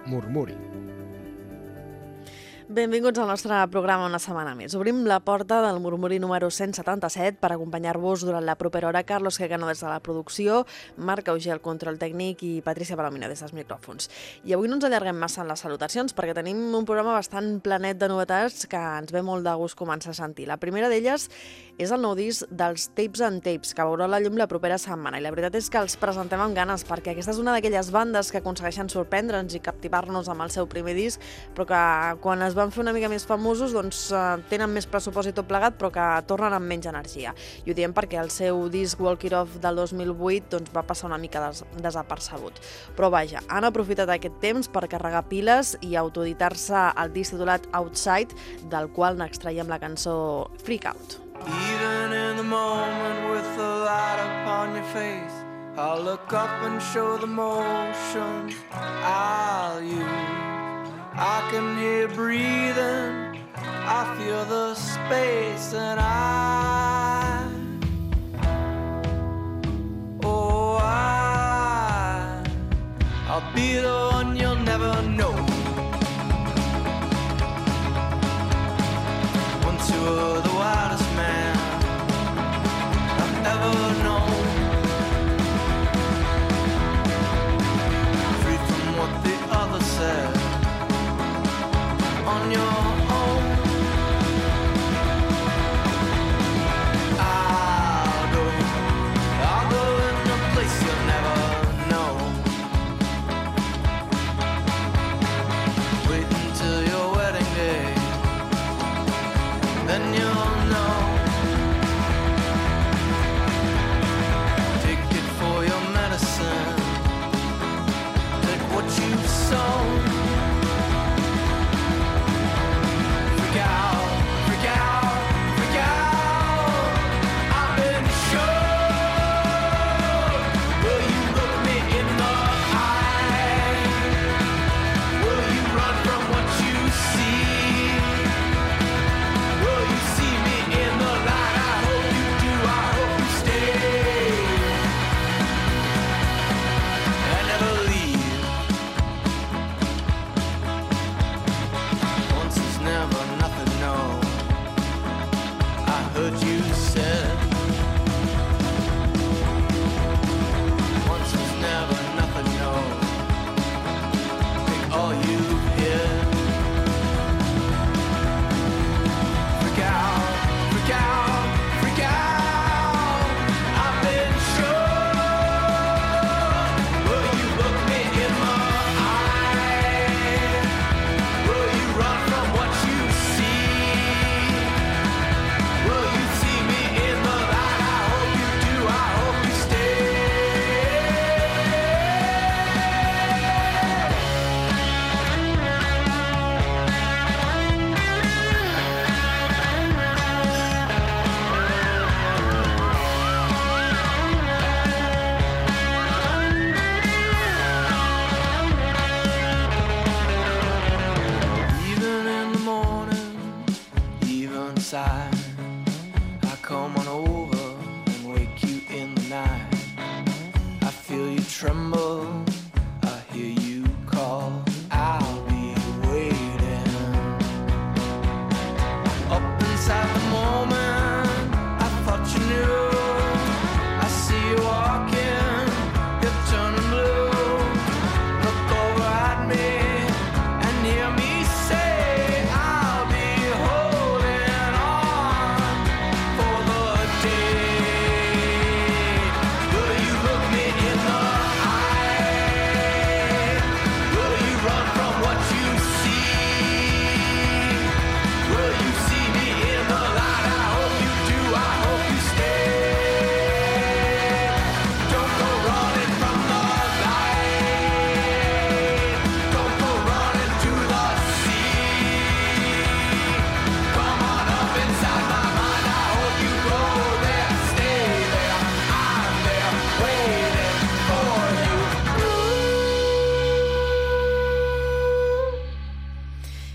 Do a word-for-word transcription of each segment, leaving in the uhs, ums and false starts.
Murmuri. Benvinguts al nostre programa una setmana més. Obrim la porta del Murmuri número cent setanta-set per acompanyar-vos durant la propera hora. Carlos Quecano des de la producció, Marc Auger al control tècnic i Patricia Palomino des dels micròfons. I avui no ens allarguem massa en les salutacions perquè tenim un programa bastant planet de novetats que ens ve molt de gust començar a sentir. La primera d'elles és el nou disc dels Tapes and Tapes, que veurà la llum la propera setmana. I la veritat és que els presentem amb ganes perquè aquesta és una d'aquelles bandes que aconsegueixen sorprendre'ns i captivar-nos amb el seu primer disc, però que quan es van fer una mica més famosos doncs eh, tenen més pressupost i tot plegat, però que tornen amb menys energia. I ho diem perquè el seu disc Walk It Off del dos mil vuit doncs, va passar una mica des desapercebut. Però vaja, han aprofitat aquest temps per carregar piles i autoeditar-se el disc titulat Outside, del qual n'extraiem la cançó Freak Out. Even in the moment with the light upon your face, I'll look up and show the motions I'll use. I can hear breathing, I feel the space, and I, oh I, I'll be the one you'll never know. Once you were the wildest man I've ever known, free from what the other said, on your own. I'll go, I'll go in a place you'll never know. Wait until your wedding day, then you'll know.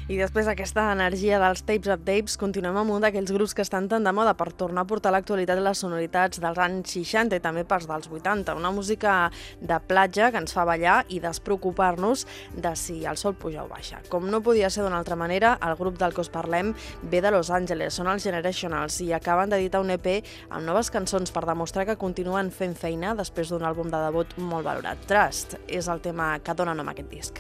I després d'aquesta energia dels tapes of tapes, continuem amb un d'aquells grups que estan tan de moda per tornar a portar a l'actualitat les sonoritats dels anys seixanta i també pels dels vuitanta. Una música de platja que ens fa ballar i despreocupar-nos de si el sol puja o baixa. Com no podia ser d'una altra manera, el grup del que us parlem ve de Los Angeles, són els Generationals i acaben d'editar un E P amb noves cançons per demostrar que continuen fent feina després d'un àlbum de debut molt valorat. Trust és el tema que dona nom a aquest disc.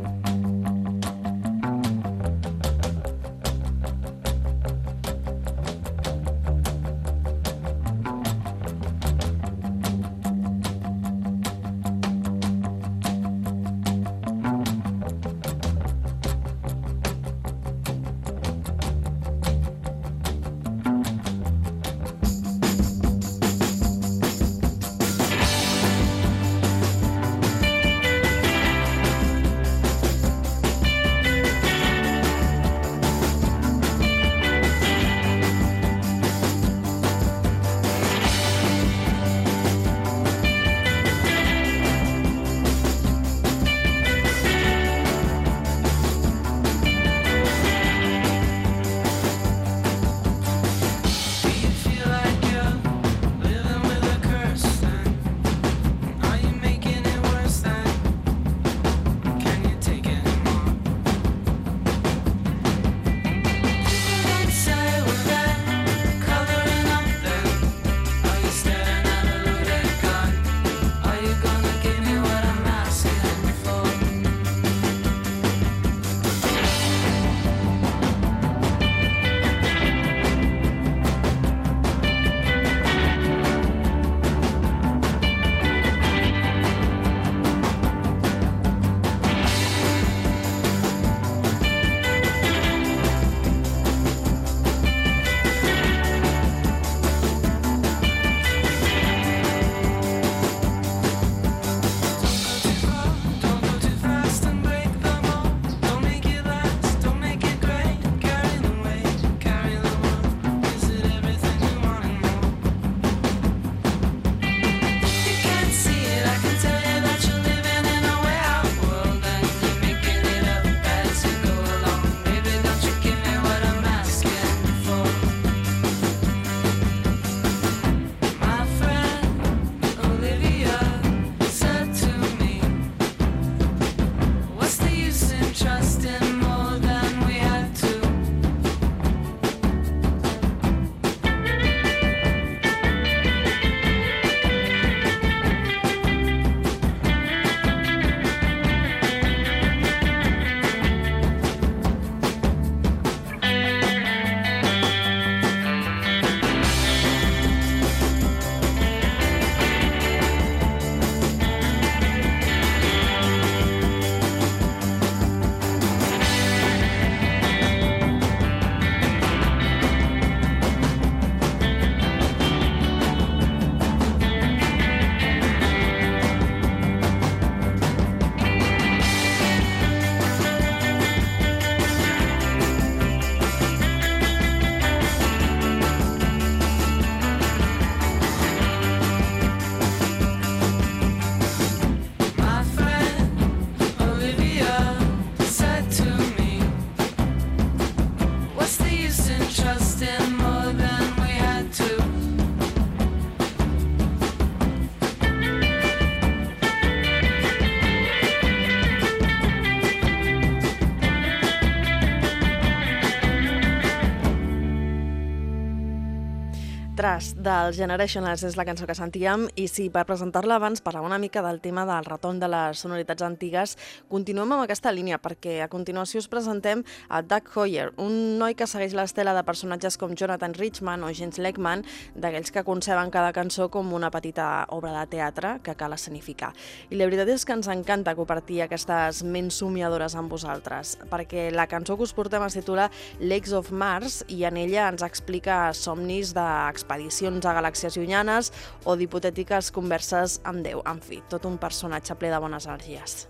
Trust dels Generationals és la cançó que sentíem i sí, per presentar-la abans parlar una mica del tema del retorn de les sonoritats antigues. Continuem amb aquesta línia perquè a continuació us presentem a Doug Hoyer, un noi que segueix l'estela de personatges com Jonathan Richman o James Legman, d'aquells que conceben cada cançó com una petita obra de teatre que cal escenificar. I la veritat és que ens encanta compartir aquestes ments somiadores amb vosaltres, perquè la cançó que us portem es titula Lakes of Mars i en ella ens explica somnis d'expedicions a galàxies llunyanes o d'hipotètiques converses amb Déu. En fi, tot un personatge ple de bones energies.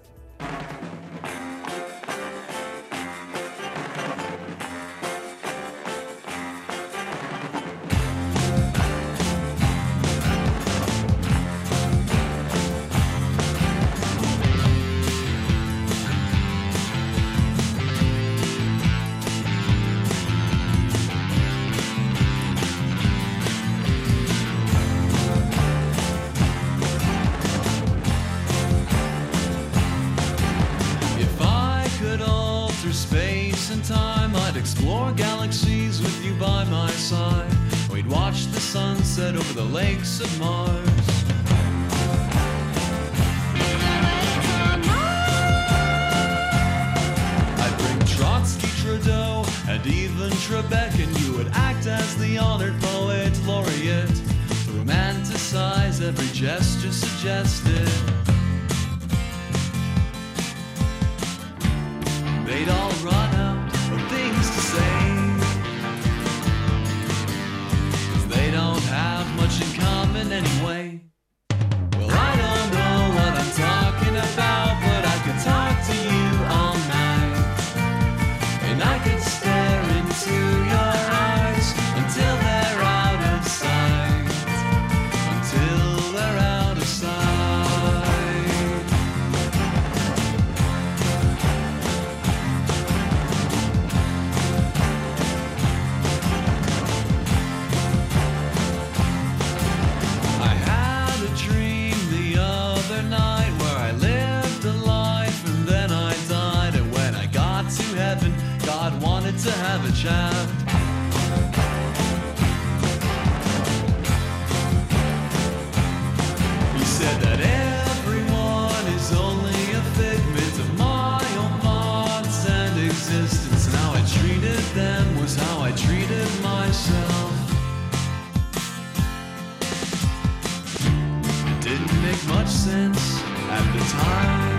I'd explore galaxies with you by my side. We'd watch the sunset over the lakes of Mars. I'd bring Trotsky, Trudeau, and even Trebek, and you would act as the honored poet laureate, romanticize every gesture suggested. They'd all run out of things to say, 'cause they don't have much in common anyway. Well, I don't know what I'm talking about, but I could talk to you all night, and I could stare into your eyes until they're out of sight, until they're out of sight. I had a dream the other night where I lived a life and then I died, and when I got to heaven, God wanted to have a chat. He said that everyone is only a figment of my own thoughts and existence, and how I treated them was how I treated myself. Didn't make much sense at the time,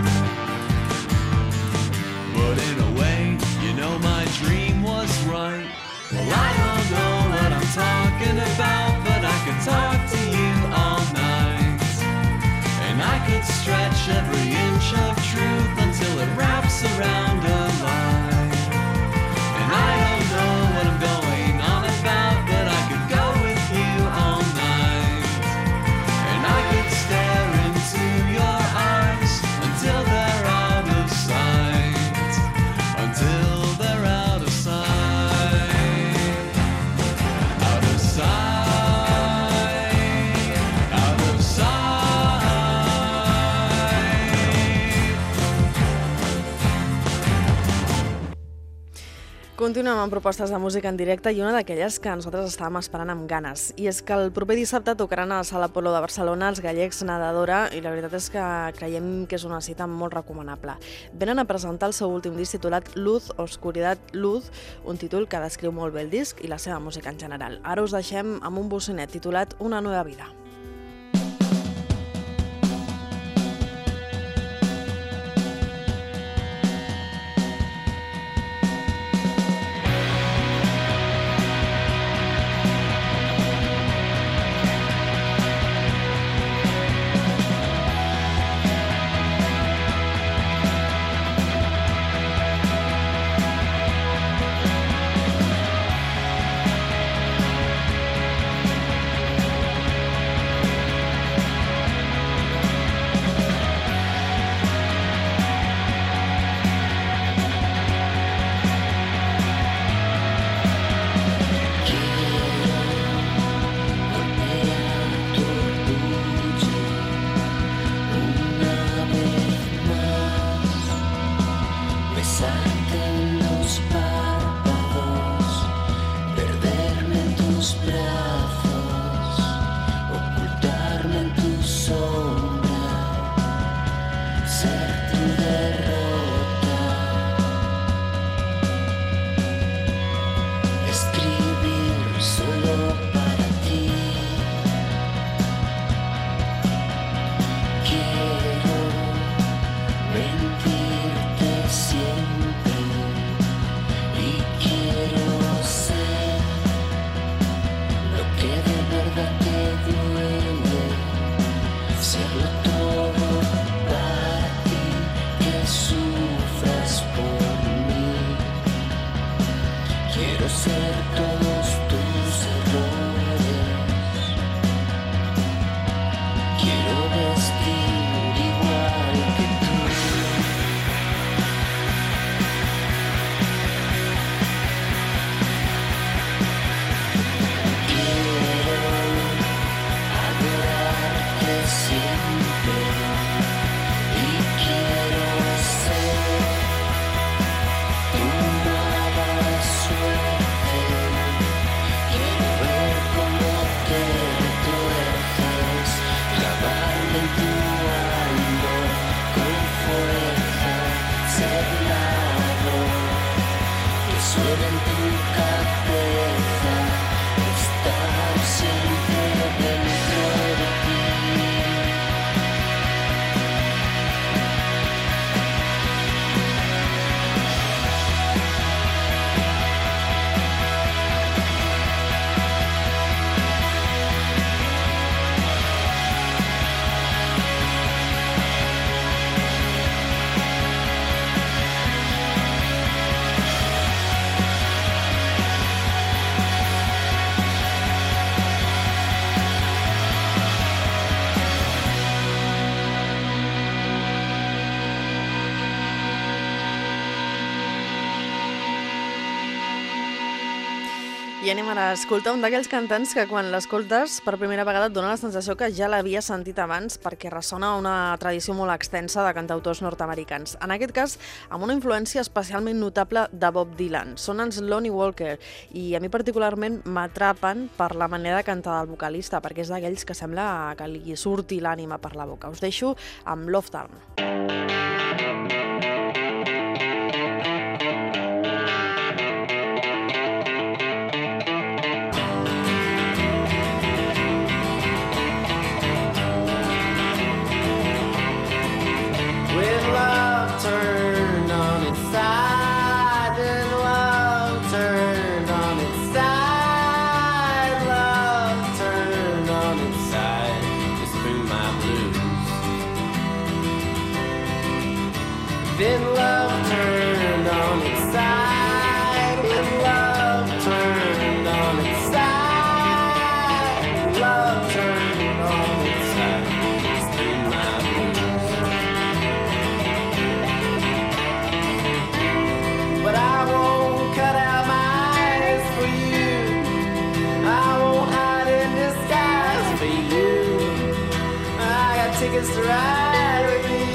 but in a way, you know, my dream was right. Well, I don't know what I'm talking about, but I could talk to you all night, and I could stretch every inch of truth until it wraps around a line. And I don't know what I'm going on about, but I could go with you all night, and I could stare into your eyes until they're out of sight, until they're out of sight, out of sight, out of sight. Continuem amb propostes de música en directe i una d'aquelles que nosaltres estàvem esperant amb ganes. I és que el proper dissabte tocaran a la Sala Apolo de Barcelona els gallecs Nadadora, i la veritat és que creiem que és una cita molt recomanable. Venen a presentar el seu últim disc titulat Luz, Oscuridad, Luz, un títol que descriu molt bé el disc i la seva música en general. Ara us deixem amb un bocinet titulat Una nova vida. Mentirte siempre. ser lado, que suena en tu cabeza, estar siempre dentro de ti. I anem ara a escoltar un d'aquells cantants que quan l'escoltes per primera vegada et dona la sensació que ja l'havia sentit abans perquè ressona una tradició molt extensa de cantautors nord-americans. En aquest cas, amb una influència especialment notable de Bob Dylan. Són els Lonnie Walker i a mi particularment m'atrapen per la manera de cantar del vocalista perquè és d'aquells que sembla que li surti l'ànima per la boca. Us deixo amb Love Town. Then love turned on its side. When love turned on its side. Love turned on its side. It's been my blues. But I won't cut out my eyes for you. I won't hide in disguise for you. I got tickets to ride with me.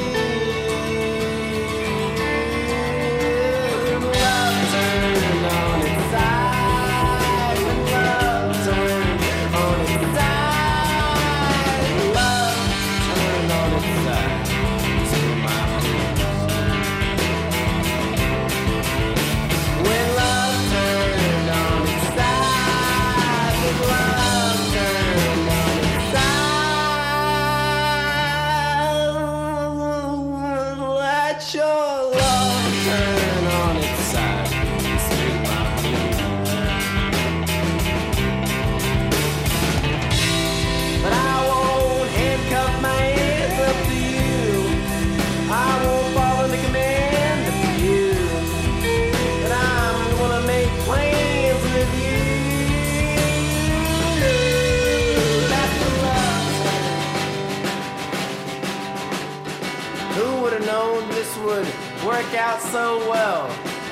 Work out so well.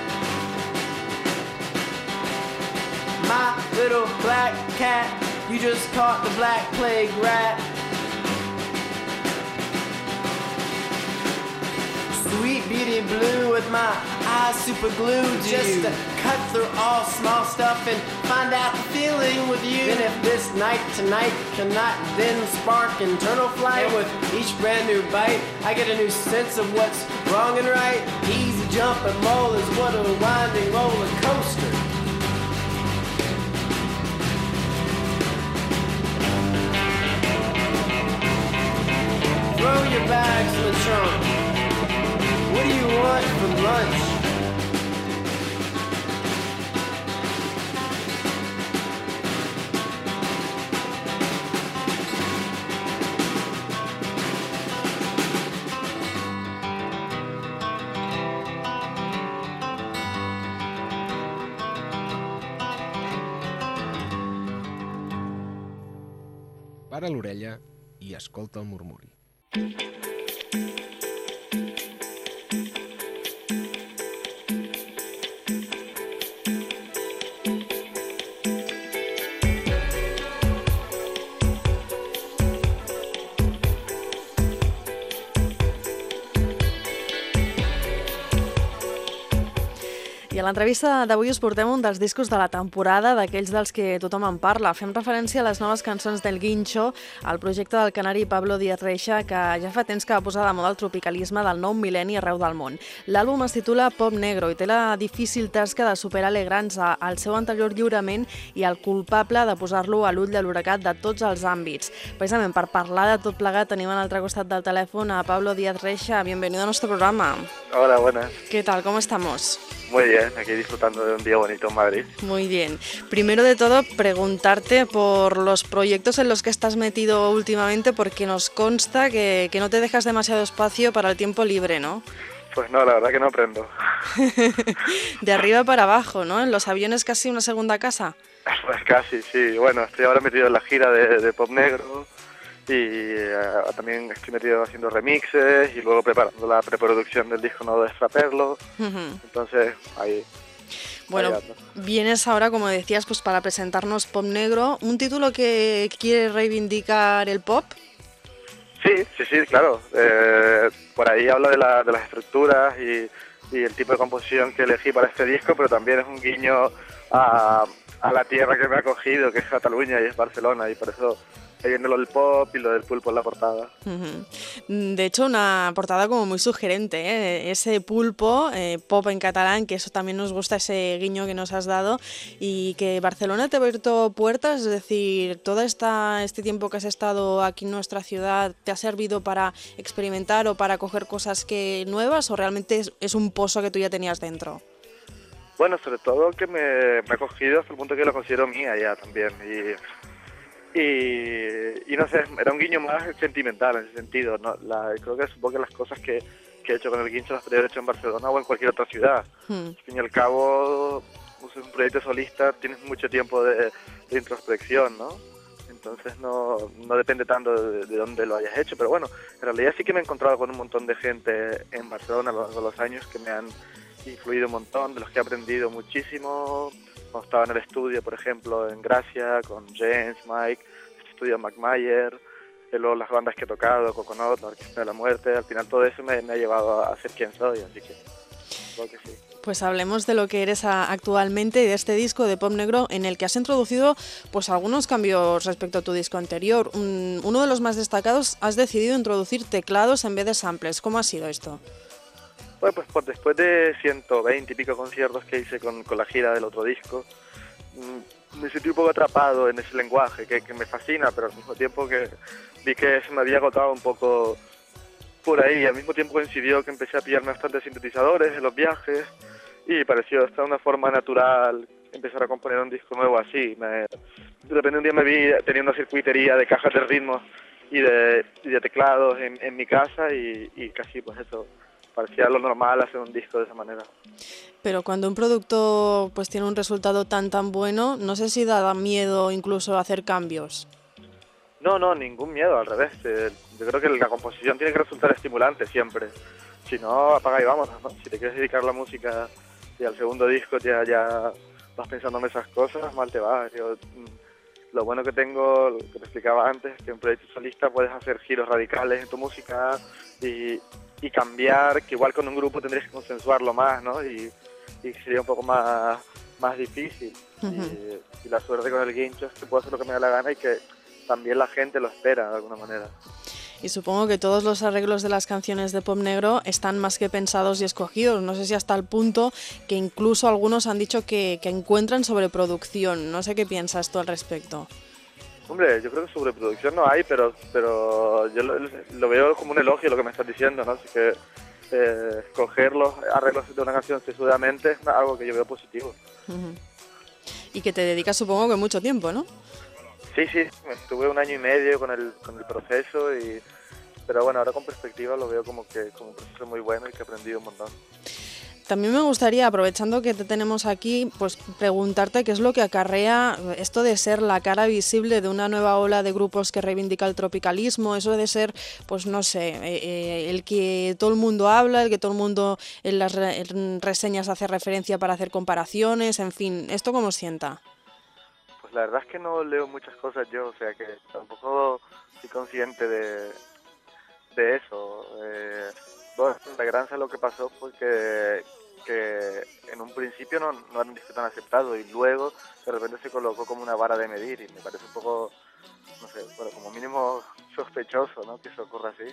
My little black cat, you just caught the black plague rat. Sweet beauty blue with my eyes super glued just to cut through all small stuff and find out the feeling with you. And if this night tonight cannot then spark internal flight, and with each brand new bite I get a new sense of what's wrong and right. Easy jump and roll is what a winding roller coaster. Throw your bags in the trunk. What do you want for lunch? Para l'orella i escolta el murmuri. I a l'entrevista d'avui us portem un dels discos de la temporada, d'aquells dels que tothom en parla. Fem referència a les noves cançons del Guincho, el projecte del canari Pablo Díaz Reixa, que ja fa temps que va posar de moda el tropicalisme del nou mil·lenni arreu del món. L'àlbum es titula Pop Negro i té la difícil tasca de superar Alegrans al seu anterior lliurament i el culpable de posar-lo a l'ull de l'huracat de tots els àmbits. Precisament per parlar de tot plegat tenim a l'altre costat del telèfon a Pablo Díaz Reixa. Bienvenido a nuestro programa. Hola, buenas. ¿Qué tal? ¿Cómo estamos? Muy bien, aquí disfrutando de un día bonito en Madrid. Muy bien. Primero de todo, preguntarte por los proyectos en los que estás metido últimamente, porque nos consta que, que no te dejas demasiado espacio para el tiempo libre, ¿no? Pues no, la verdad que no aprendo. De arriba para abajo, ¿no? En los aviones casi una segunda casa. Pues casi, sí. Bueno, estoy ahora metido en la gira de, de Pop Negro y uh, también estoy metido haciendo remixes y luego preparando la preproducción del disco nuevo de Extraperlo. Uh-huh. Entonces, ahí... Bueno, ahí vienes ahora, como decías, pues para presentarnos Pop Negro, un título que quiere reivindicar el pop. Sí, sí, sí, claro. Eh, por ahí habla de, la, de las estructuras y, y el tipo de composición que elegí para este disco, pero también es un guiño a, a la tierra que me ha acogido, que es Cataluña y es Barcelona, y por eso estoy viendo lo del pop y lo del pulpo en la portada. Uh-huh. De hecho, una portada como muy sugerente, ¿eh? Ese pulpo, eh, pop en catalán, que eso también nos gusta, ese guiño que nos has dado, y que Barcelona te ha abierto puertas, es decir, todo esta, este tiempo que has estado aquí en nuestra ciudad, ¿te ha servido para experimentar o para coger cosas que nuevas, o realmente es, es un pozo que tú ya tenías dentro? Bueno, sobre todo que me, me ha cogido hasta el punto que lo considero mía ya también, y... Y, y no sé, era un guiño más sentimental en ese sentido, ¿no? La, creo que supongo que las cosas que, que he hecho con el Guincho las podría haber hecho en Barcelona o en cualquier otra ciudad. Hmm. Al fin y al cabo, pues, un proyecto solista tienes mucho tiempo de, de introspección, ¿no? Entonces no, no depende tanto de, de dónde lo hayas hecho, pero bueno, en realidad sí que me he encontrado con un montón de gente en Barcelona a lo largo de los años que me han influido un montón, de los que he aprendido muchísimo. Cuando estaba en el estudio, por ejemplo, en Gracia, con James, Mike, este estudio McMayer, y luego las bandas que he tocado, Coconut, la Orquesta de la Muerte, al final todo eso me, me ha llevado a ser quien soy, así que creo que sí. Pues hablemos de lo que eres a, actualmente y de este disco de Pop Negro en el que has introducido pues algunos cambios respecto a tu disco anterior. Un, uno de los más destacados, has decidido introducir teclados en vez de samples. ¿Cómo ha sido esto? Bueno, pues, pues después de ciento veinte y pico conciertos que hice con, con la gira del otro disco, me sentí un poco atrapado en ese lenguaje que, que me fascina, pero al mismo tiempo que vi que se me había agotado un poco por ahí. Al mismo tiempo coincidió que empecé a pillarme bastantes sintetizadores en los viajes y pareció hasta una forma natural empezar a componer un disco nuevo así. Me, de repente un día me vi teniendo una circuitería de cajas de ritmos y de, y de teclados en, en mi casa y, y casi pues eso... parecía lo normal hacer un disco de esa manera. Pero cuando un producto pues tiene un resultado tan tan bueno, no sé si da miedo incluso hacer cambios. No, no, ningún miedo, al revés. Yo creo que la composición tiene que resultar estimulante siempre. Si no, apaga y vamos, ¿no? Si te quieres dedicar a la música y al segundo disco ya, ya vas pensando en esas cosas, mal te va. Yo, lo bueno que tengo, lo que te explicaba antes, que en un proyecto solista puedes hacer giros radicales en tu música y... y cambiar, que igual con un grupo tendrías que consensuarlo más, ¿no? Y, y sería un poco más, más difícil. Uh-huh. y, y la suerte con el Guincho es que puedo hacer lo que me da la gana y que también la gente lo espera de alguna manera. Y supongo que todos los arreglos de las canciones de Pop Negro están más que pensados y escogidos. No sé si hasta el punto que incluso algunos han dicho que, que encuentran sobreproducción. No sé qué piensas tú al respecto. Hombre, yo creo que sobreproducción no hay, pero pero yo lo, lo veo como un elogio lo que me estás diciendo, ¿no? Así que eh, escoger los arreglos de una canción sesudamente es algo que yo veo positivo. Uh-huh. Y que te dedicas, supongo, que mucho tiempo, ¿no? Sí, sí, estuve un año y medio con el con el proceso, y pero bueno, ahora con perspectiva lo veo como que como un proceso muy bueno y que he aprendido un montón. También me gustaría, aprovechando que te tenemos aquí, pues preguntarte qué es lo que acarrea esto de ser la cara visible de una nueva ola de grupos que reivindica el tropicalismo, eso de ser, pues no sé, eh, el que todo el mundo habla, el que todo el mundo en las re- en reseñas hace referencia para hacer comparaciones, en fin, ¿esto cómo sienta? Pues la verdad es que no leo muchas cosas yo, o sea que tampoco soy consciente de, de eso. Eh, bueno, la gran lo que pasó fue que que en un principio no, no era un disco tan aceptado y luego de repente se colocó como una vara de medir y me parece un poco, no sé, bueno, como mínimo sospechoso, ¿no?, que eso ocurra así.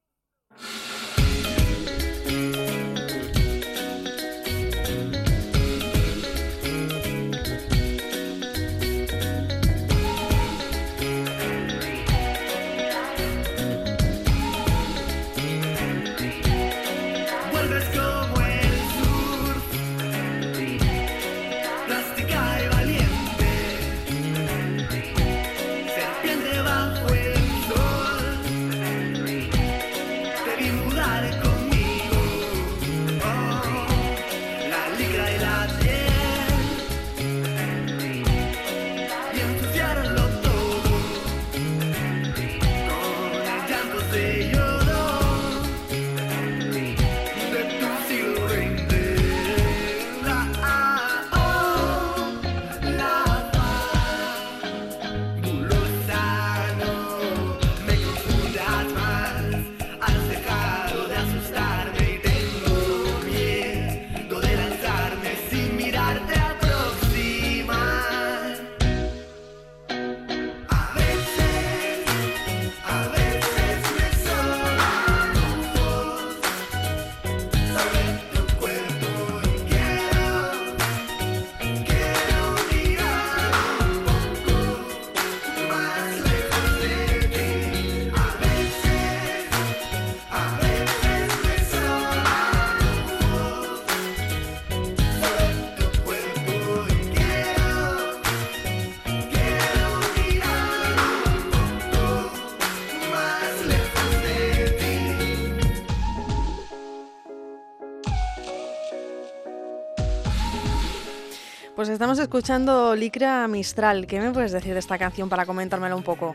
Pues estamos escuchando Licra Mistral. ¿Qué me puedes decir de esta canción para comentármela un poco?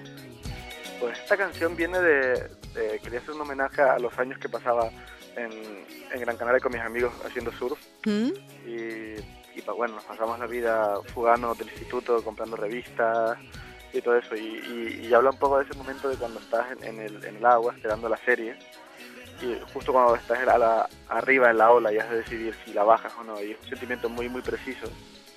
Pues esta canción viene de, de... Quería hacer un homenaje a los años que pasaba en, en Gran Canaria con mis amigos haciendo surf. ¿Mm? Y, y pues bueno, nos pasamos la vida fugando del instituto, comprando revistas y todo eso. Y, y, y habla un poco de ese momento de cuando estás en, en, el, en el agua esperando la serie. Y justo cuando estás a la, arriba en la ola y has de decidir si la bajas o no. Y es un sentimiento muy, muy preciso.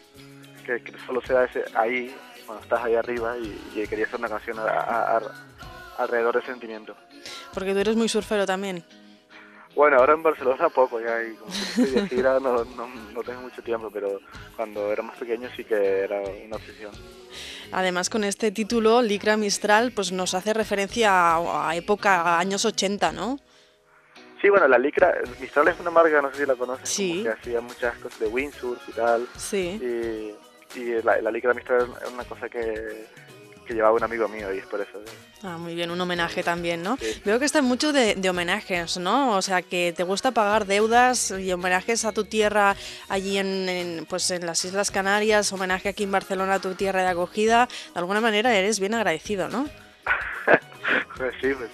Que, que solo se da ese, ahí, cuando estás ahí arriba, y, y quería hacer una canción a, a, a, alrededor de ese sentimiento. Porque tú eres muy surfero también. Bueno, ahora en Barcelona poco, ya, y como que estoy de gira no, no, no tengo mucho tiempo, pero cuando era más pequeño sí que era una obsesión. Además, con este título, Licra Mistral, pues nos hace referencia a, a época, a años ochenta, ¿no? Sí, bueno, la Licra, Mistral es una marca, no sé si la conoces, sí, como que hacía muchas cosas de windsurf y tal. Sí. Y, y la, la Licra Mistral es una cosa que, que llevaba un amigo mío y es por eso. Ah, muy bien, un homenaje también, ¿no? Sí. Veo que está mucho de, de homenajes, ¿no? O sea, que te gusta pagar deudas y homenajes a tu tierra allí en, en, pues en las Islas Canarias, homenaje aquí en Barcelona a tu tierra de acogida. De alguna manera eres bien agradecido, ¿no? Pues sí, pues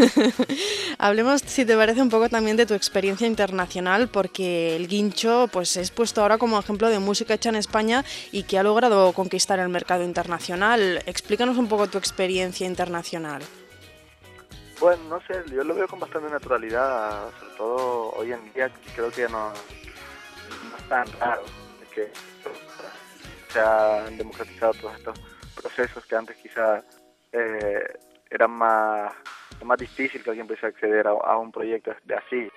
sí. Hablemos, si te parece, un poco también de tu experiencia internacional, porque el guincho pues es puesto ahora como ejemplo de música hecha en España y que ha logrado conquistar el mercado internacional. Explícanos un poco tu experiencia internacional. Bueno, no sé, yo lo veo con bastante naturalidad, sobre todo hoy en día creo que no, no es tan raro que se han democratizado todos estos procesos que antes quizá eh, eran más, más difícil que alguien pudiese acceder a, a un proyecto de así.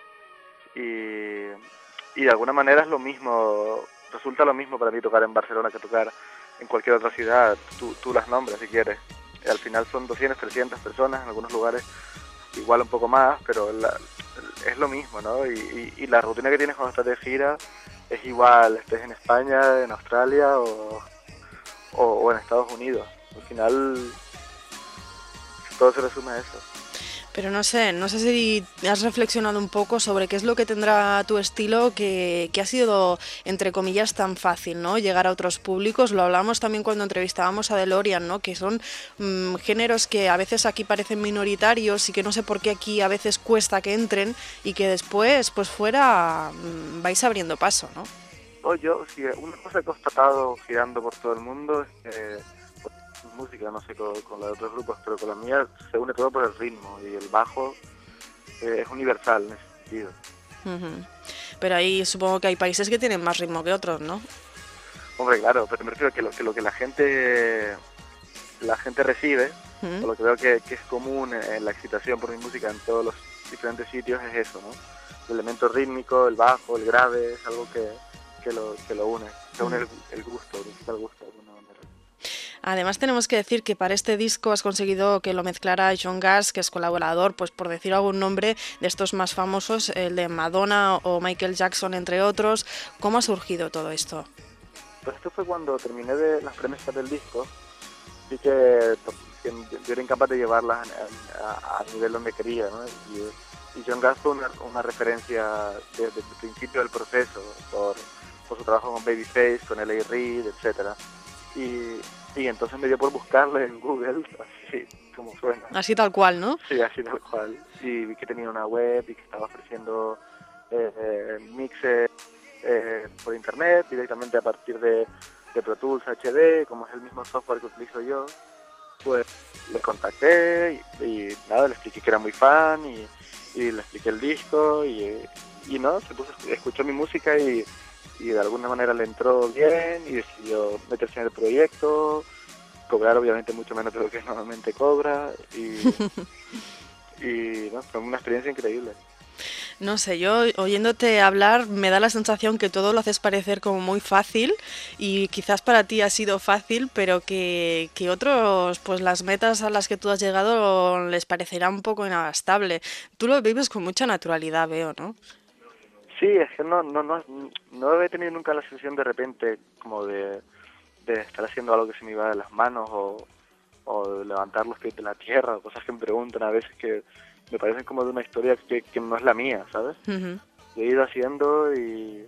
Y, y de alguna manera es lo mismo, resulta lo mismo para mí tocar en Barcelona que tocar en cualquier otra ciudad. Tú, tú las nombres si quieres. Y al final son doscientas, trescientas personas, en algunos lugares igual un poco más, pero la, es lo mismo, ¿no? Y, y, y la rutina que tienes cuando estás de gira es igual, estés en España, en Australia o, o, o en Estados Unidos. Al final todo se resume a eso. Pero no sé, no sé si has reflexionado un poco sobre qué es lo que tendrá tu estilo que, que ha sido, entre comillas, tan fácil, ¿no? Llegar a otros públicos. Lo hablamos también cuando entrevistábamos a DeLorean, ¿no? Que son mmm, géneros que a veces aquí parecen minoritarios y que no sé por qué aquí a veces cuesta que entren y que después, pues fuera, mmm, vais abriendo paso, ¿no? Oh, yo, sí, una cosa que he constatado girando por todo el mundo es que música, no sé, con, con la de otros grupos, pero con la mía se une todo por el ritmo y el bajo eh, es universal en ese sentido. Uh-huh. pero ahí supongo que hay países que tienen más ritmo que otros, ¿no? Hombre, claro, pero me refiero a que lo que, lo que la gente la gente recibe, ¿Mm? o lo que veo que, que es común en la excitación por mi música en todos los diferentes sitios es eso, ¿no? El elemento rítmico, el bajo, el grave, es algo que, que, lo, que lo une, que une el, el gusto, el principal gusto de alguna manera. Además tenemos que decir que para este disco has conseguido que lo mezclara John Gast, que es colaborador, pues por decir algún nombre de estos más famosos, el de Madonna o Michael Jackson, entre otros. ¿Cómo ha surgido todo esto? Pues esto fue cuando terminé de las premezclas del disco, así que, que yo era incapaz de llevarlas a, a, a nivel donde quería, ¿no? Y, y John Gast fue una, una referencia desde el principio del proceso, por, por su trabajo con Babyface, con L A Reid, etcétera. Y, y entonces me dio por buscarle en Google, así como suena. Así tal cual, ¿no? Sí, así tal cual. Y vi que tenía una web y que estaba ofreciendo eh, eh, mixes eh, por internet, directamente a partir de, de Pro Tools H D, como es el mismo software que utilizo yo. Pues le contacté y, y nada, le expliqué que era muy fan y, y le expliqué el disco y, y no, se puso, escuchó mi música y, y de alguna manera le entró bien y decidió meterse en el proyecto, cobrar obviamente mucho menos de lo que normalmente cobra y, y no, fue una experiencia increíble. No sé, yo oyéndote hablar me da la sensación que todo lo haces parecer como muy fácil y quizás para ti ha sido fácil, pero que, que otros, pues las metas a las que tú has llegado les parecerá un poco inabastable. Tú lo vives con mucha naturalidad, veo, ¿no? Sí, es que no, no, no, no he tenido nunca la sensación de repente como de, de estar haciendo algo que se me iba de las manos o, o de levantar los pies de la tierra, o cosas que me preguntan a veces que me parecen como de una historia que, que no es la mía, ¿sabes? Uh-huh. Yo he ido haciendo y,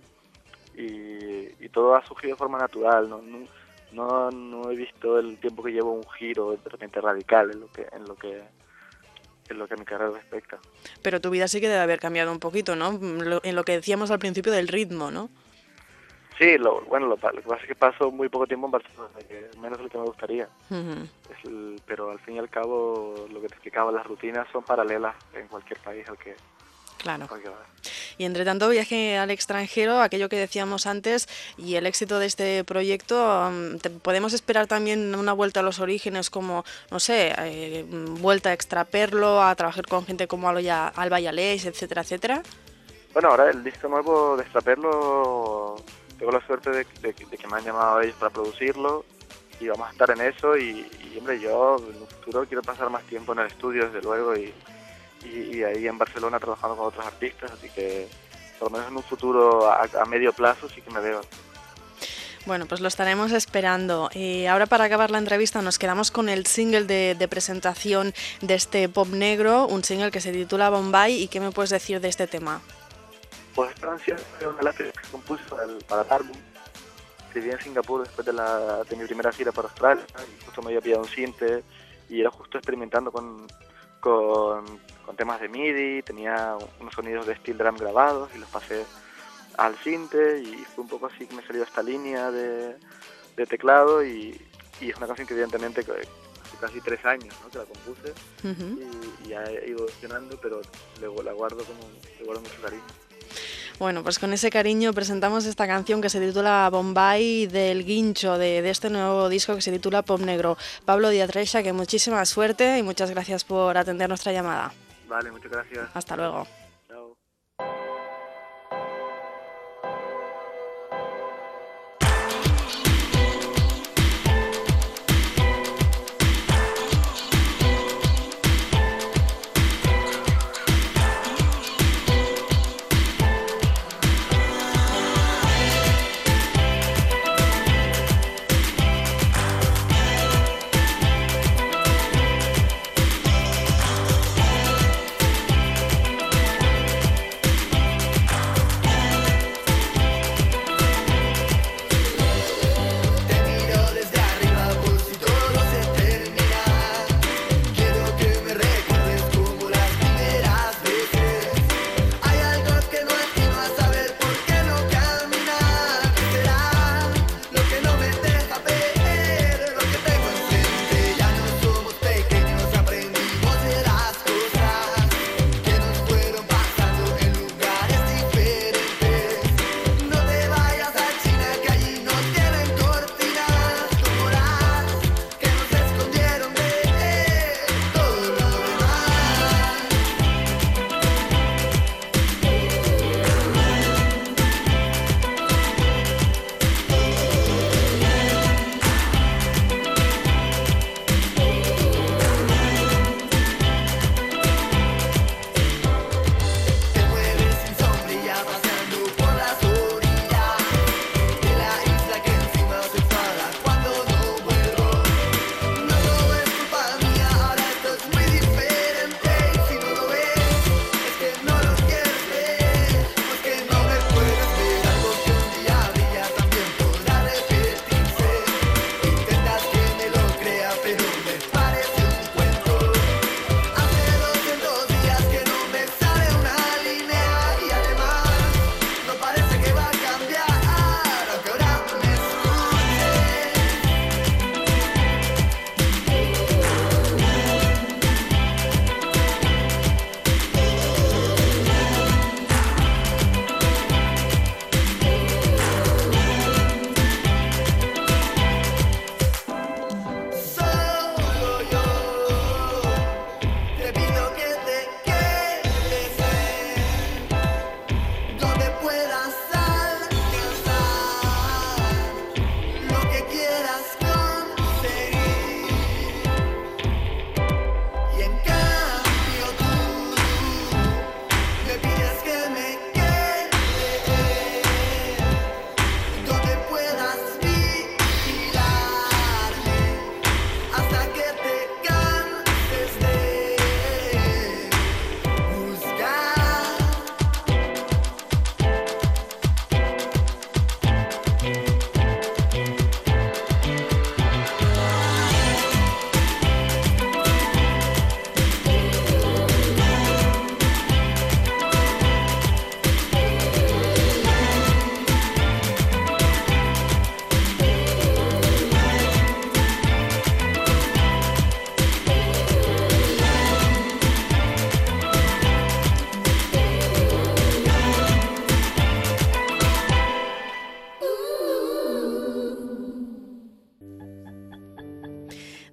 y, y todo ha surgido de forma natural, ¿no? No, no, no he visto el tiempo que llevo un giro de repente radical en lo que en lo que en lo que a mi carrera respecta. Pero tu vida sí que debe haber cambiado un poquito, ¿no? En lo que decíamos al principio del ritmo, ¿no? Sí, lo, bueno, lo, lo que pasa es que paso muy poco tiempo en Barcelona, que menos de lo que me gustaría. Uh-huh. Es el, pero al fin y al cabo, lo que te explicaba, las rutinas son paralelas en cualquier país al que, claro. al que vas. Y entre tanto, viaje al extranjero, aquello que decíamos antes, y el éxito de este proyecto, ¿te podemos esperar también una vuelta a los orígenes como, no sé, eh, vuelta a Extraperlo, a trabajar con gente como Alba, Alba y Aleix, etcétera, etcétera? Bueno, ahora el disco nuevo de Extraperlo, tengo la suerte de, de, de que me han llamado ellos para producirlo y vamos a estar en eso y, y hombre, yo en un futuro quiero pasar más tiempo en el estudio, desde luego, y, y, y ahí en Barcelona trabajando con otros artistas, así que por lo menos en un futuro a, a medio plazo sí que me veo. Bueno, pues lo estaremos esperando. Eh, ahora para acabar la entrevista nos quedamos con el single de, de presentación de este pop negro, un single que se titula Bombay. ¿Y qué me puedes decir de este tema? Pues esta canción fue una de las que compuse para el, para el álbum. Viví en Singapur después de, la, de mi primera gira para Australia y justo me había pillado un sinte y era justo experimentando con, con, con temas de MIDI, tenía unos sonidos de steel drum grabados y los pasé al sinte y fue un poco así que me salió esta línea de, de teclado y, y es una canción que evidentemente hace casi tres años, ¿no?, que la compuse. Uh-huh. y, y ha ido evolucionando, pero luego la guardo como, le guardo mucho cariño. Bueno, pues con ese cariño presentamos esta canción que se titula Bombay del Guincho, de, de este nuevo disco que se titula Pop Negro. Pablo Díaz Reixa, que muchísima suerte y muchas gracias por atender nuestra llamada. Vale, muchas gracias. Hasta luego. Chao.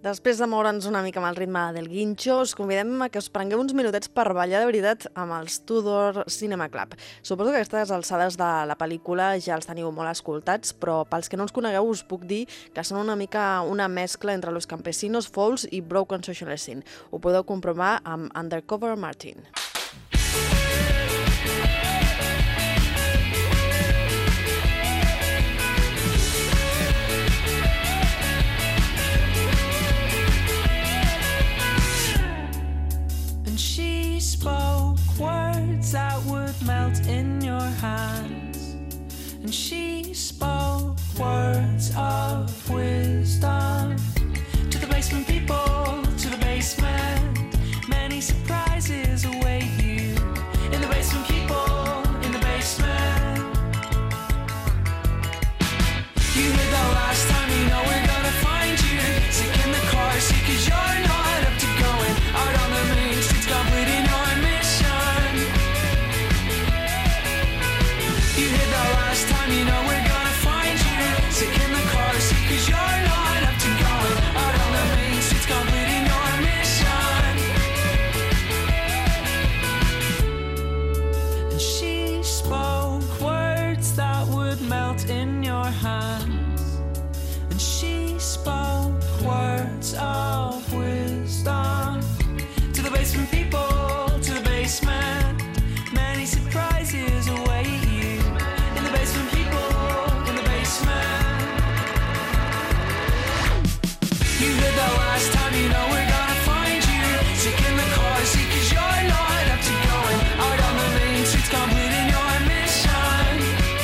Després de moure'ns una mica amb el ritme del guinxo, us convidem a que us prengueu uns minutets per ballar de veritat amb els Tudor Cinema Club. Suposo que a aquestes alçades de la pel·lícula ja els teniu molt escoltats, però pels que no els conegueu us puc dir que són una mica una mescla entre Los Campesinos, Fouls i Broken Social Scene. Ho podeu comprovar amb Undercover Martin. She spoke words that would melt in your hands. And she spoke words of wisdom. To the basement people, to the basement, many surprises await you. In the basement people, in the basement. You heard that last time, you know we're gonna find you. Sick in the car seat, cause you're not up to going out on the main streets, completing your mission. You heard that last time, you know we're gonna find you. Sick in the car seat, cause you're not up to going out on the main streets, completing your mission. And she spoke words that would melt in your hands. And she spoke words of wisdom. To the basement people, to the basement, many surprises await you. In the basement people, in the basement. You heard that last time, you know we're gonna find you. Sick in the car seat, cause you're not up to going out on the main streets, completing your mission.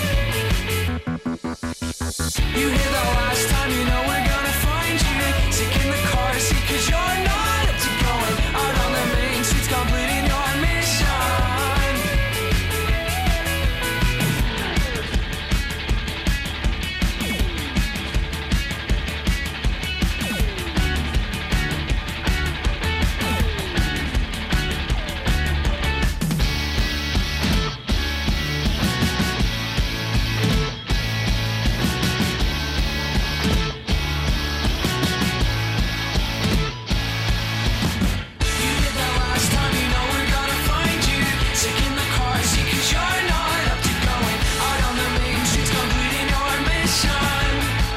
You hear that last time, you know we're gonna find you. Sick in the car seat, cause you're not up to going out on the main streets, completing your mission. You hear that last time, you know we're gonna find you. Sick in the car seat, cause you're not up to going out on the main streets, completing your mission.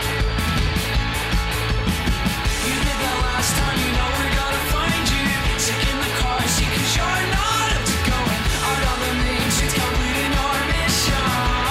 You hear that last time, you know we're gonna find you. Sick in the car seat, cause you're not up to going out on the main streets, completing your mission.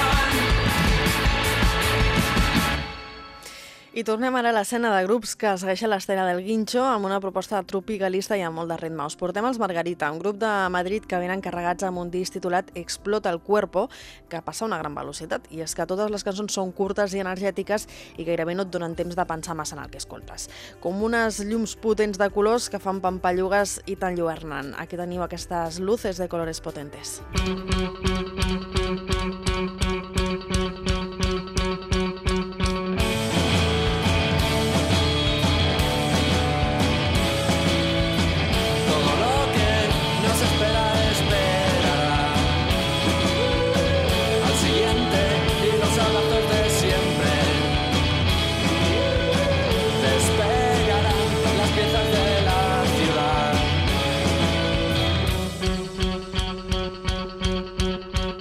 I tornem ara a l'escena de grups que segueixen l'estela del guinxo amb una proposta tropicalista i amb molt de ritme. Us portem els Margarita, un grup de Madrid que venen carregats amb un disc titulat Explota el cuerpo, que passa a una gran velocitat. I és que totes les cançons són curtes i energètiques i gairebé no et donen temps de pensar massa en el que escoltes. Com unes llums potents de colors que fan pampallugues i t'enlluernen. Aquí teniu aquestes luces de colores potentes. Todo lo que no se espera esperará al siguiente y los abrazos de siempre despegarán las piezas de la ciudad.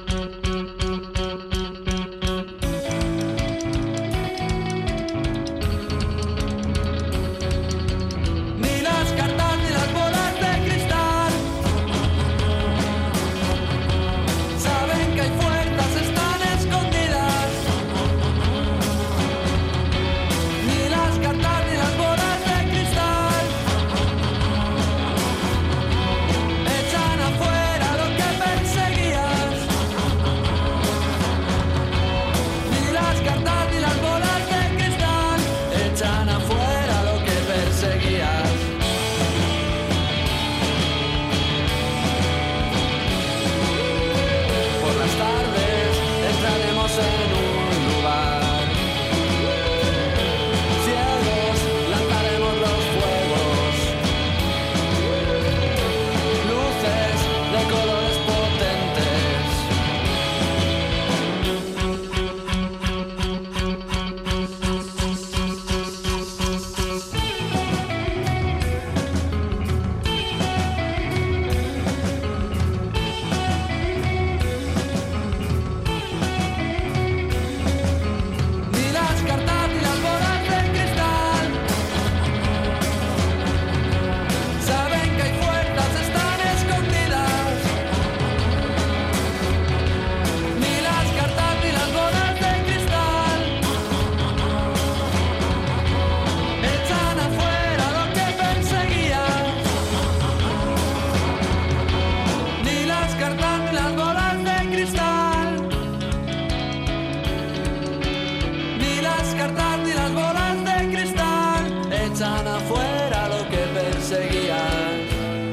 descartar ni las bolas de cristal echan afuera lo que perseguían.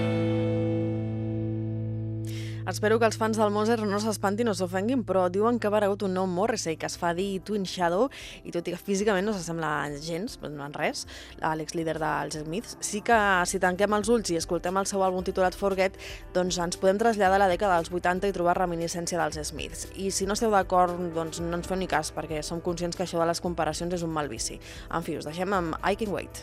Espero que els fans del Moser no s'espantin o s'ofenguin, però diuen que ha aparegut un nou Morrissey que es fa dir Twin Shadow i tot i que físicament no s'assembla gens, no en res, l'ex-líder dels Smiths, sí que si tanquem els ulls i escoltem el seu àlbum titulat Forget, doncs ens podem traslladar a la dècada dels vuitanta i trobar reminiscència dels Smiths. I si no esteu d'acord, doncs no ens feu ni cas, perquè som conscients que això de les comparacions és un mal vici. En fi, us deixem amb I Can Wait.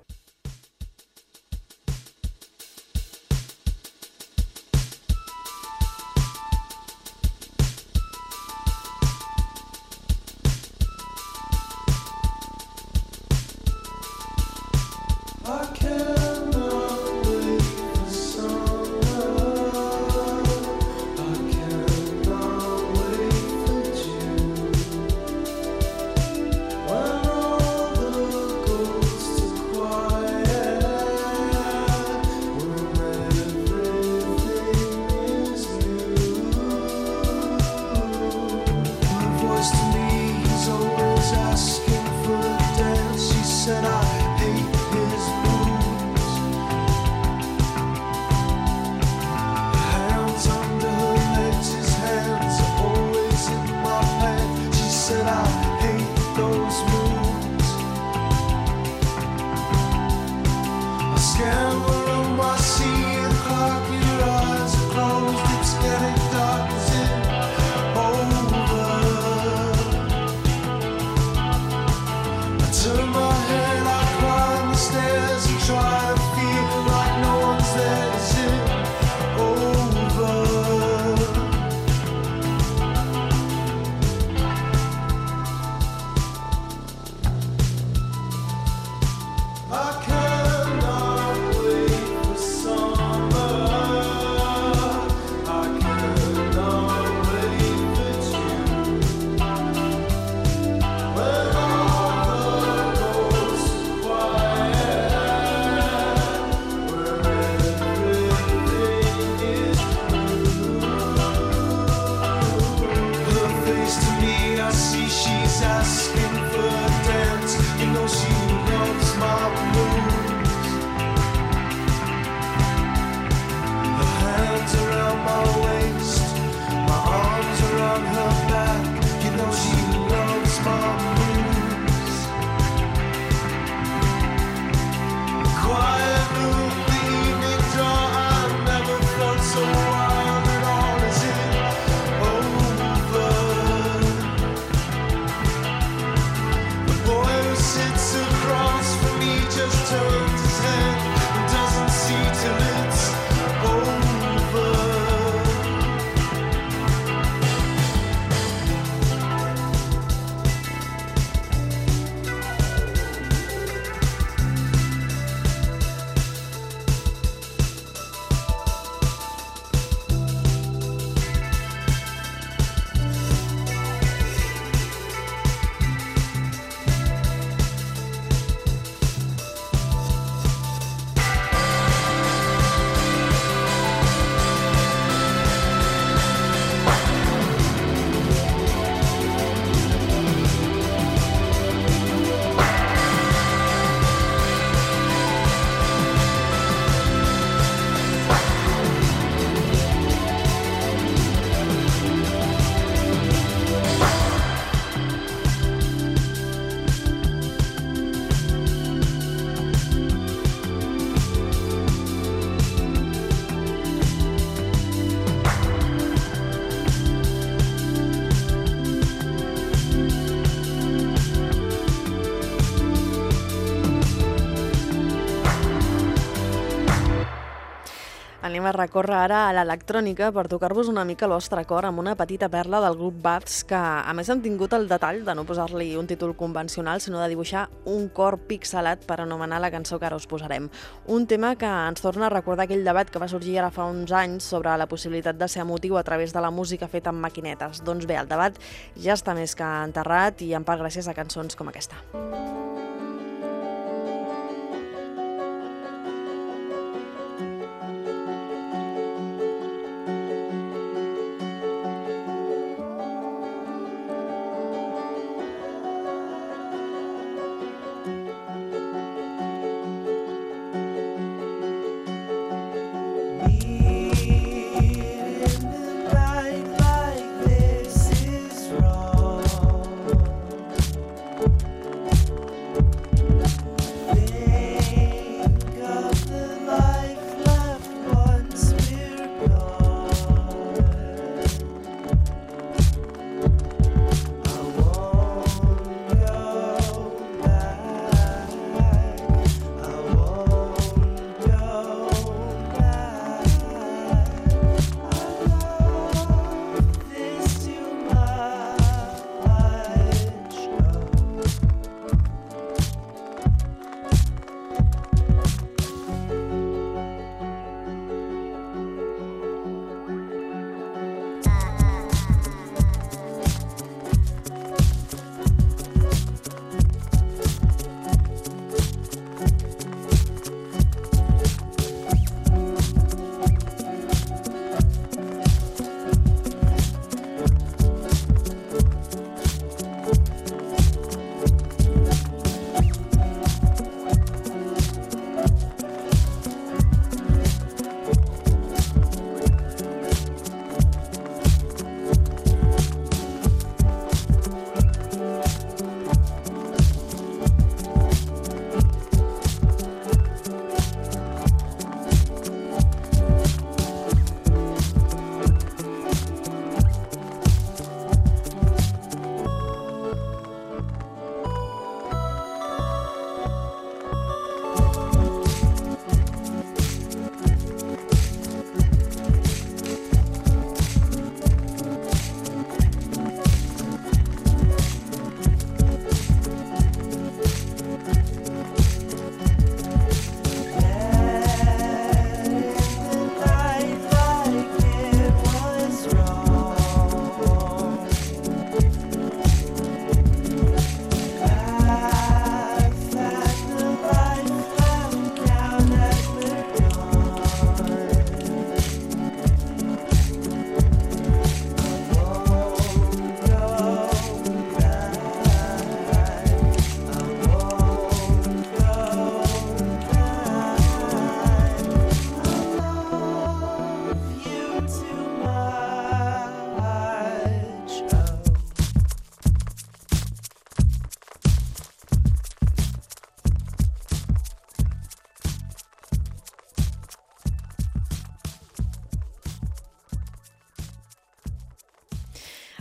Anem a recórrer ara a l'electrònica per tocar-vos una mica l'ostre cor amb una petita perla del grup Baths que a més han tingut el detall de no posar-li un títol convencional sinó de dibuixar un cor pixelat per anomenar la cançó que ara us posarem. Un tema que ens torna a recordar aquell debat que va sorgir ara fa uns anys sobre la possibilitat de ser emotiu a través de la música feta amb maquinetes. Doncs bé, el debat ja està més que enterrat i en part gràcies a cançons com aquesta.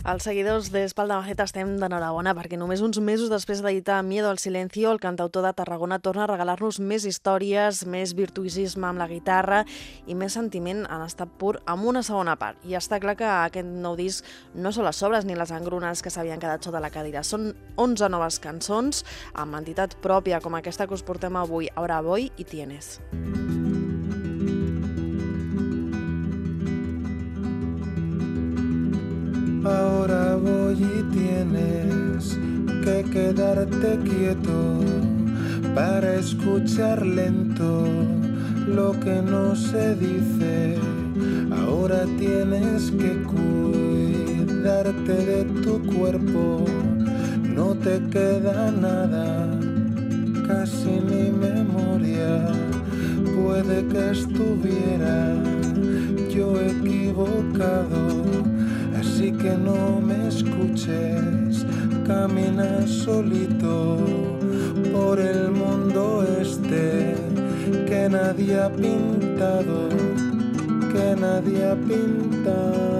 Els seguidors d'Espalda Maceta estem d'enhorabona perquè només uns mesos després d'editar Miedo al silencio, el cantautor de Tarragona torna a regalar-nos més històries, més virtuosisme amb la guitarra i més sentiment en estat pur amb una segona part. I està clar que aquest nou disc no són les sobres ni les engrunes que s'havien quedat sota la cadira. Són onze noves cançons amb entitat pròpia, com aquesta que us portem avui, Ahora voy y tienes. Ahora voy y tienes que quedarte quieto para escuchar lento lo que no se dice. Ahora tienes que cuidarte de tu cuerpo, no te queda nada, casi ni memoria. Puede que estuviera yo equivocado, así que no me escuches, camina solito por el mundo este que nadie ha pintado, que nadie ha pintado.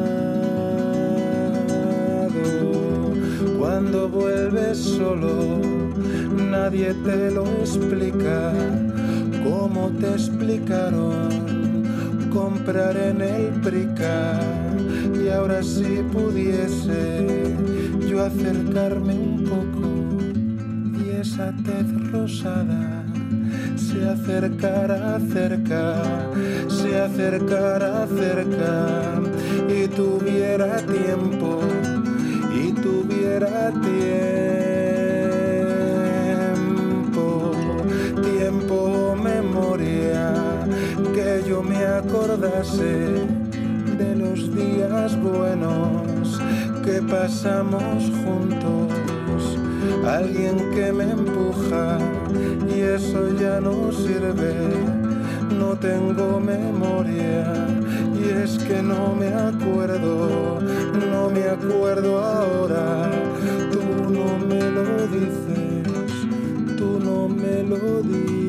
Cuando vuelves solo, nadie te lo explica, como te explicaron comprar en el Prica. Y ahora si pudiese yo acercarme un poco y esa tez rosada se acercara cerca, se acercara cerca y tuviera tiempo, y tuviera tiempo, tiempo, memoria, que yo me acordase de los días buenos que pasamos juntos, alguien que me empuja y eso ya no sirve, no tengo memoria y es que no me acuerdo, no me acuerdo ahora, tú no me lo dices, tú no me lo dices.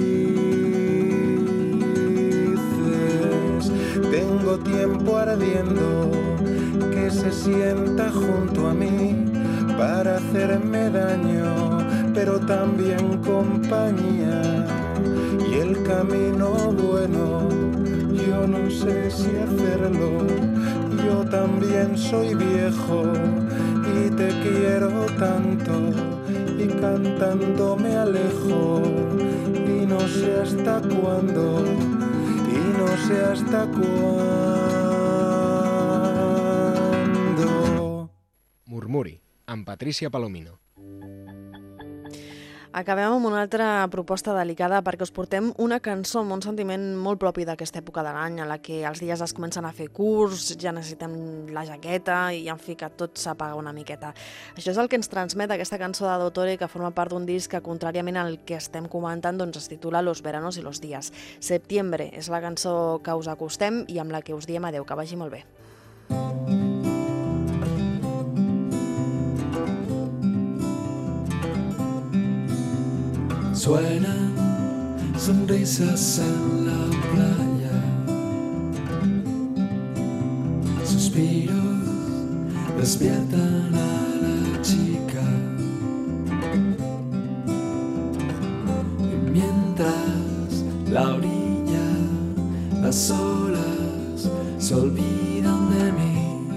Tengo tiempo ardiendo que se sienta junto a mí para hacerme daño, pero también compañía. Y el camino bueno, yo no sé si hacerlo. Yo también soy viejo y te quiero tanto, y cantando me alejo y no sé hasta cuándo. Y no sé hasta cuándo. Murmuri, amb Patricia Palomino. Acabem amb una altra proposta delicada perquè us portem una cançó amb un sentiment molt propi d'aquesta època de l'any, en la que els dies es comencen a fer curts, ja necessitem la jaqueta i en fi que tot s'apaga una miqueta. Això és el que ens transmet aquesta cançó de Dottore, que forma part d'un disc que, contràriament al que estem comentant, doncs es titula Los veranos y los días. Septiembre és la cançó que us acostem i amb la que us diem adeu, que vagi molt bé. Suenan sonrisas en la playa, suspiros despiertan a la chica, y mientras la orilla, las olas se olvidan de mí.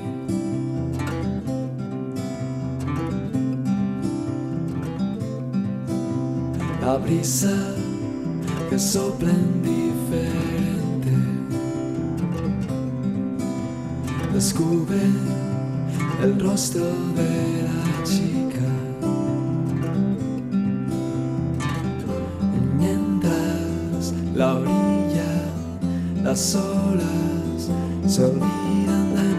La brisa que sopla indiferente descubre el rostro de la chica, y mientras la orilla, las olas se olvidan de mí.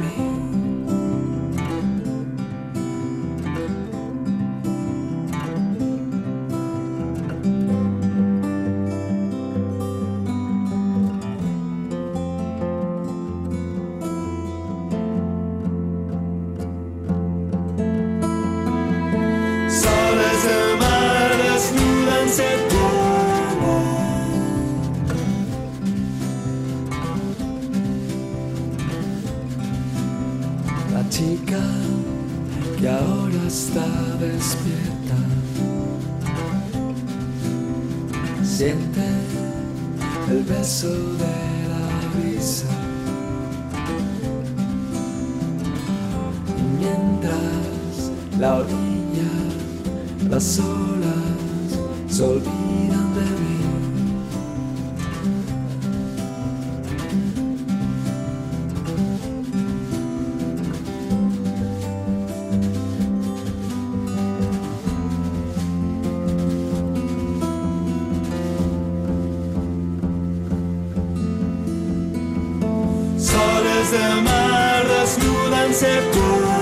está despierta. Siente el beso de la brisa. Y mientras la orilla, las olas se olvidan de mí. Del mar desnudan-se por